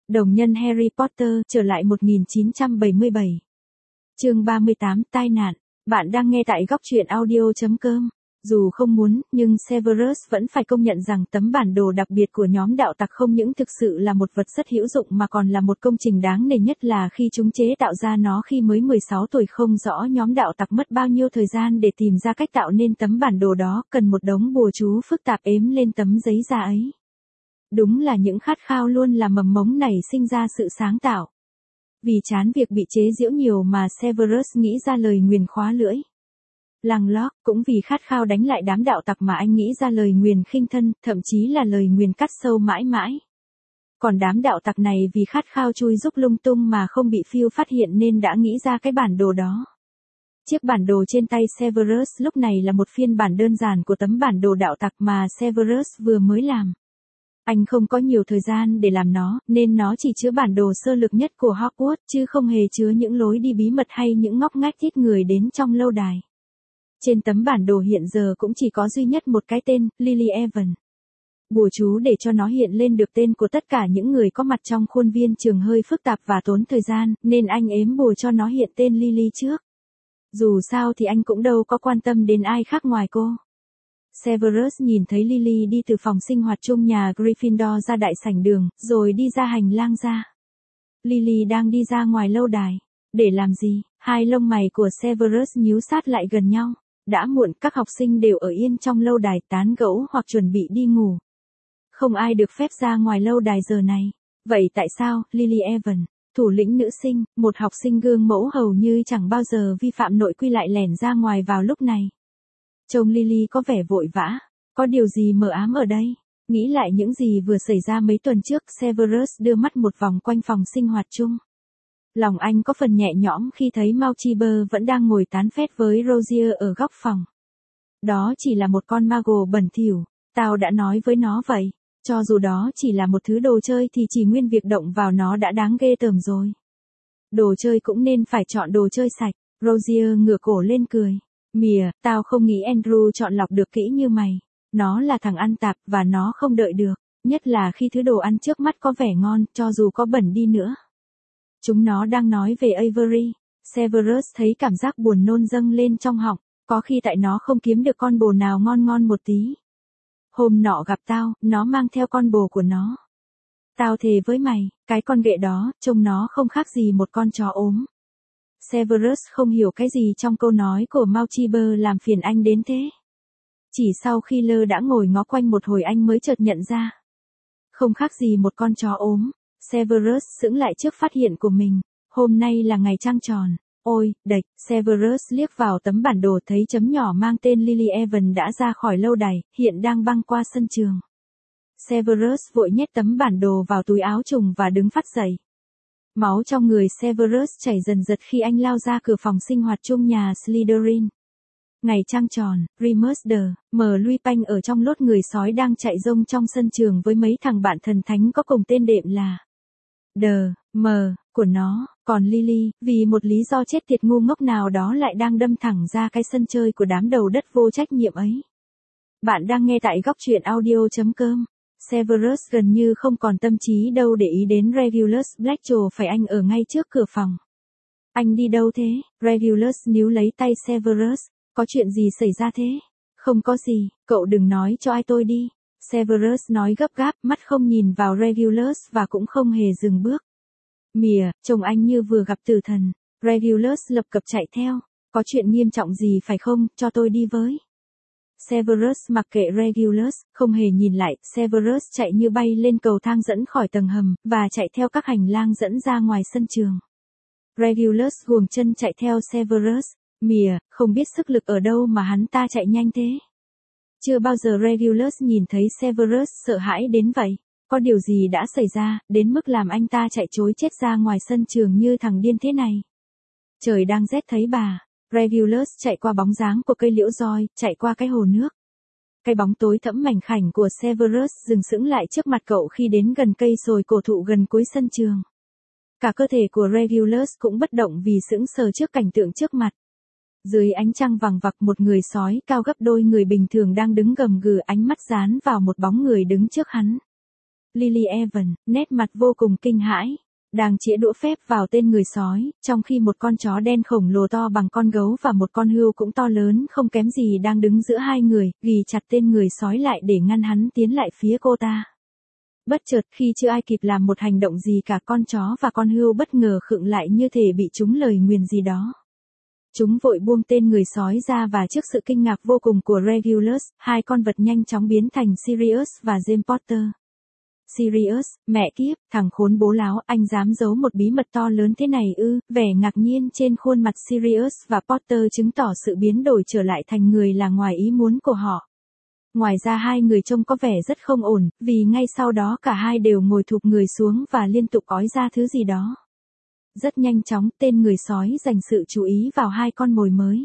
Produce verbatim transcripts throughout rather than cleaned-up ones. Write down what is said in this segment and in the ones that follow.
Đồng nhân Harry Potter trở lại một nghìn chín trăm bảy mươi bảy. Chương ba mươi tám, tai nạn. Bạn đang nghe tại góc truyện audio chấm com. Dù không muốn, nhưng Severus vẫn phải công nhận rằng tấm bản đồ đặc biệt của nhóm đạo tặc không những thực sự là một vật rất hữu dụng mà còn là một công trình đáng nể, nhất là khi chúng chế tạo ra nó khi mới mười sáu tuổi. Không rõ nhóm đạo tặc mất bao nhiêu thời gian để tìm ra cách tạo nên tấm bản đồ đó, cần một đống bùa chú phức tạp ếm lên tấm giấy da ấy. Đúng là những khát khao luôn là mầm mống nảy sinh ra sự sáng tạo. Vì chán việc bị chế giễu nhiều mà Severus nghĩ ra lời nguyền khóa lưỡi. Langlock cũng vì khát khao đánh lại đám đạo tặc mà anh nghĩ ra lời nguyền khinh thân, thậm chí là lời nguyền cắt sâu mãi mãi. Còn đám đạo tặc này vì khát khao chui rúc lung tung mà không bị Phil phát hiện nên đã nghĩ ra cái bản đồ đó. Chiếc bản đồ trên tay Severus lúc này là một phiên bản đơn giản của tấm bản đồ đạo tặc mà Severus vừa mới làm. Anh không có nhiều thời gian để làm nó, nên nó chỉ chứa bản đồ sơ lược nhất của Hogwarts, chứ không hề chứa những lối đi bí mật hay những ngóc ngách ít người đến trong lâu đài. Trên tấm bản đồ hiện giờ cũng chỉ có duy nhất một cái tên, Lily Evans. Bùa chú để cho nó hiện lên được tên của tất cả những người có mặt trong khuôn viên trường hơi phức tạp và tốn thời gian, nên anh ếm bùa cho nó hiện tên Lily trước. Dù sao thì anh cũng đâu có quan tâm đến ai khác ngoài cô. Severus nhìn thấy Lily đi từ phòng sinh hoạt chung nhà Gryffindor ra đại sảnh đường, rồi đi ra hành lang ra. Lily đang đi ra ngoài lâu đài. Để làm gì? Hai lông mày của Severus nhíu sát lại gần nhau. Đã muộn, các học sinh đều ở yên trong lâu đài tán gẫu hoặc chuẩn bị đi ngủ. Không ai được phép ra ngoài lâu đài giờ này. Vậy tại sao, Lily Evans, thủ lĩnh nữ sinh, một học sinh gương mẫu hầu như chẳng bao giờ vi phạm nội quy lại lẻn ra ngoài vào lúc này? Trông Lily có vẻ vội vã, có điều gì mờ ám ở đây? Nghĩ lại những gì vừa xảy ra mấy tuần trước, Severus đưa mắt một vòng quanh phòng sinh hoạt chung. Lòng anh có phần nhẹ nhõm khi thấy Malchiber vẫn đang ngồi tán phét với Rozier ở góc phòng. Đó chỉ là một con Muggle bẩn thỉu, tao đã nói với nó vậy. Cho dù đó chỉ là một thứ đồ chơi thì chỉ nguyên việc động vào nó đã đáng ghê tởm rồi. Đồ chơi cũng nên phải chọn đồ chơi sạch. Rozier ngửa cổ lên cười. Mìa, tao không nghĩ Andrew chọn lọc được kỹ như mày. Nó là thằng ăn tạp và nó không đợi được. Nhất là khi thứ đồ ăn trước mắt có vẻ ngon, cho dù có bẩn đi nữa. Chúng nó đang nói về Avery. Severus thấy cảm giác buồn nôn dâng lên trong họng. Có khi tại nó không kiếm được con bồ nào ngon ngon một tí. Hôm nọ gặp tao, nó mang theo con bồ của nó. Tao thề với mày, cái con ghệ đó, trông nó không khác gì một con chó ốm. Severus không hiểu cái gì trong câu nói của Malchiber làm phiền anh đến thế. Chỉ sau khi lơ đã ngồi ngó quanh một hồi anh mới chợt nhận ra. Không khác gì một con chó ốm. Severus sững lại trước phát hiện của mình. Hôm nay là ngày trăng tròn. Ôi, đệch, Severus liếc vào tấm bản đồ thấy chấm nhỏ mang tên Lily Evans đã ra khỏi lâu đài, hiện đang băng qua sân trường. Severus vội nhét tấm bản đồ vào túi áo trùng và đứng phắt dậy. Máu trong người Severus chảy dần dật khi anh lao ra cửa phòng sinh hoạt chung nhà Slytherin. Ngày trăng tròn, Remus Dr. M. Lupin ở trong lốt người sói đang chạy rông trong sân trường với mấy thằng bạn thần thánh có cùng tên đệm là D, M, của nó, còn Lily, vì một lý do chết tiệt ngu ngốc nào đó lại đang đâm thẳng ra cái sân chơi của đám đầu đất vô trách nhiệm ấy. Bạn đang nghe tại góc truyện audio chấm com. Severus gần như không còn tâm trí đâu để ý đến Regulus Black, trồ phải anh ở ngay trước cửa phòng. Anh đi đâu thế? Regulus níu lấy tay Severus. Có chuyện gì xảy ra thế? Không có gì, cậu đừng nói cho ai tôi đi. Severus nói gấp gáp, mắt không nhìn vào Regulus và cũng không hề dừng bước. Mìa, trông anh như vừa gặp tử thần. Regulus lập cập chạy theo. Có chuyện nghiêm trọng gì phải không, cho tôi đi với. Severus mặc kệ Regulus, không hề nhìn lại. Severus chạy như bay lên cầu thang dẫn khỏi tầng hầm, và chạy theo các hành lang dẫn ra ngoài sân trường. Regulus guồng chân chạy theo Severus. Mìa, không biết sức lực ở đâu mà hắn ta chạy nhanh thế. Chưa bao giờ Regulus nhìn thấy Severus sợ hãi đến vậy. Có điều gì đã xảy ra, đến mức làm anh ta chạy trối chết ra ngoài sân trường như thằng điên thế này. Trời đang rét thấy bà. Regulus chạy qua bóng dáng của cây liễu roi, chạy qua cái hồ nước. Cái bóng tối thẫm mảnh khảnh của Severus dừng sững lại trước mặt cậu khi đến gần cây sồi cổ thụ gần cuối sân trường. Cả cơ thể của Regulus cũng bất động vì sững sờ trước cảnh tượng trước mặt. Dưới ánh trăng vằng vặc, một người sói cao gấp đôi người bình thường đang đứng gầm gừ, ánh mắt dán vào một bóng người đứng trước hắn. Lily Evans, nét mặt vô cùng kinh hãi, đang chĩa đũa phép vào tên người sói, trong khi một con chó đen khổng lồ to bằng con gấu và một con hươu cũng to lớn không kém gì đang đứng giữa hai người, ghì chặt tên người sói lại để ngăn hắn tiến lại phía cô ta. Bất chợt khi chưa ai kịp làm một hành động gì cả, con chó và con hươu bất ngờ khựng lại như thể bị trúng lời nguyền gì đó. Chúng vội buông tên người sói ra và trước sự kinh ngạc vô cùng của Regulus, hai con vật nhanh chóng biến thành Sirius và James Potter. Sirius, mẹ kiếp, thằng khốn bố láo, anh dám giấu một bí mật to lớn thế này ư? Vẻ ngạc nhiên trên khuôn mặt Sirius và Potter chứng tỏ sự biến đổi trở lại thành người là ngoài ý muốn của họ. Ngoài ra hai người trông có vẻ rất không ổn, vì ngay sau đó cả hai đều ngồi thụp người xuống và liên tục ói ra thứ gì đó. Rất nhanh chóng, tên người sói dành sự chú ý vào hai con mồi mới.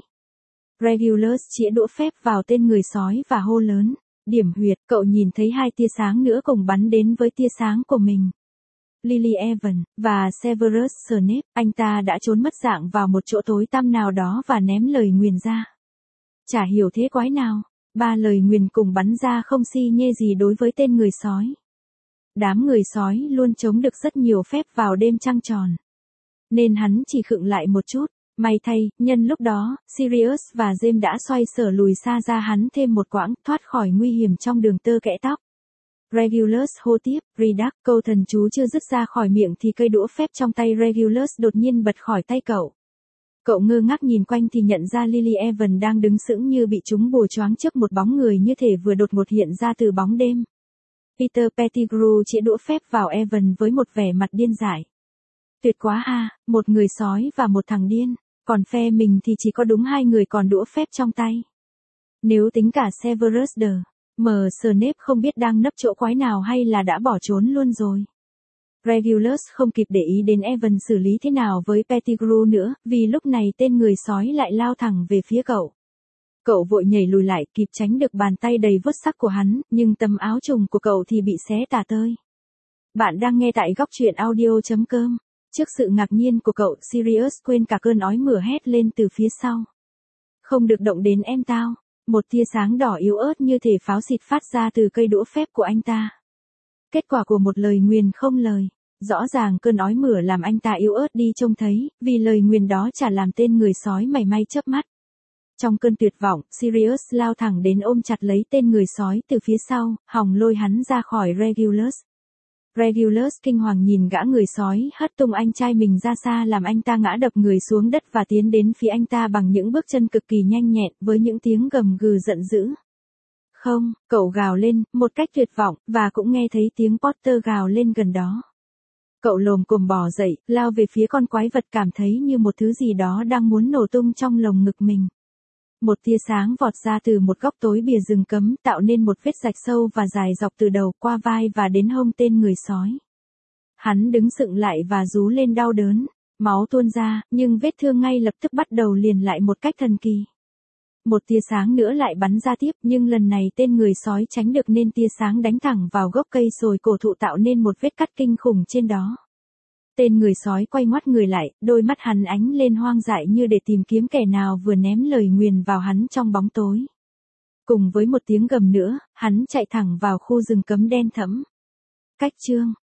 Regulus chĩa đũa phép vào tên người sói và hô lớn, điểm huyệt, cậu nhìn thấy hai tia sáng nữa cùng bắn đến với tia sáng của mình. Lily Evans, và Severus Snape, anh ta đã trốn mất dạng vào một chỗ tối tăm nào đó và ném lời nguyền ra. Chả hiểu thế quái nào, ba lời nguyền cùng bắn ra không xi nhê gì đối với tên người sói. Đám người sói luôn chống được rất nhiều phép vào đêm trăng tròn. Nên hắn chỉ khựng lại một chút. May thay, nhân lúc đó, Sirius và James đã xoay sở lùi xa ra hắn thêm một quãng, thoát khỏi nguy hiểm trong đường tơ kẽ tóc. Regulus hô tiếp, Redux, câu thần chú chưa dứt ra khỏi miệng thì cây đũa phép trong tay Regulus đột nhiên bật khỏi tay cậu. Cậu ngơ ngác nhìn quanh thì nhận ra Lily Evans đang đứng sững như bị trúng bùa choáng trước một bóng người như thể vừa đột ngột hiện ra từ bóng đêm. Peter Pettigrew chĩa đũa phép vào Evans với một vẻ mặt điên dại. Tuyệt quá ha, một người sói và một thằng điên, còn phe mình thì chỉ có đúng hai người còn đũa phép trong tay. Nếu tính cả Severus the mờ Snape không biết đang nấp chỗ quái nào hay là đã bỏ trốn luôn rồi. Regulus không kịp để ý đến Evans xử lý thế nào với Pettigrew nữa, vì lúc này tên người sói lại lao thẳng về phía cậu. Cậu vội nhảy lùi lại kịp tránh được bàn tay đầy vuốt sắc của hắn, nhưng tấm áo trùng của cậu thì bị xé tả tơi. Bạn đang nghe tại góc truyện audio chấm com. Trước sự ngạc nhiên của cậu, Sirius quên cả cơn ói mửa hét lên từ phía sau. Không được động đến em tao. Một tia sáng đỏ yếu ớt như thể pháo xịt phát ra từ cây đũa phép của anh ta. Kết quả của một lời nguyền không lời. Rõ ràng cơn ói mửa làm anh ta yếu ớt đi trông thấy, vì lời nguyền đó chả làm tên người sói mảy may chớp mắt. Trong cơn tuyệt vọng, Sirius lao thẳng đến ôm chặt lấy tên người sói từ phía sau, hòng lôi hắn ra khỏi Regulus. Regulus kinh hoàng nhìn gã người sói hất tung anh trai mình ra xa làm anh ta ngã đập người xuống đất và tiến đến phía anh ta bằng những bước chân cực kỳ nhanh nhẹn với những tiếng gầm gừ giận dữ. Không, cậu gào lên, một cách tuyệt vọng, và cũng nghe thấy tiếng Potter gào lên gần đó. Cậu lồm cồm bò dậy, lao về phía con quái vật cảm thấy như một thứ gì đó đang muốn nổ tung trong lồng ngực mình. Một tia sáng vọt ra từ một góc tối bìa rừng cấm tạo nên một vết rạch sâu và dài dọc từ đầu qua vai và đến hông tên người sói. Hắn đứng sững lại và rú lên đau đớn, máu tuôn ra, nhưng vết thương ngay lập tức bắt đầu liền lại một cách thần kỳ. Một tia sáng nữa lại bắn ra tiếp, nhưng lần này tên người sói tránh được nên tia sáng đánh thẳng vào gốc cây sồi cổ thụ tạo nên một vết cắt kinh khủng trên đó. Tên người sói quay ngoắt người lại, đôi mắt hắn ánh lên hoang dại như để tìm kiếm kẻ nào vừa ném lời nguyền vào hắn trong bóng tối. Cùng với một tiếng gầm nữa, hắn chạy thẳng vào khu rừng cấm đen thẫm. Cách chương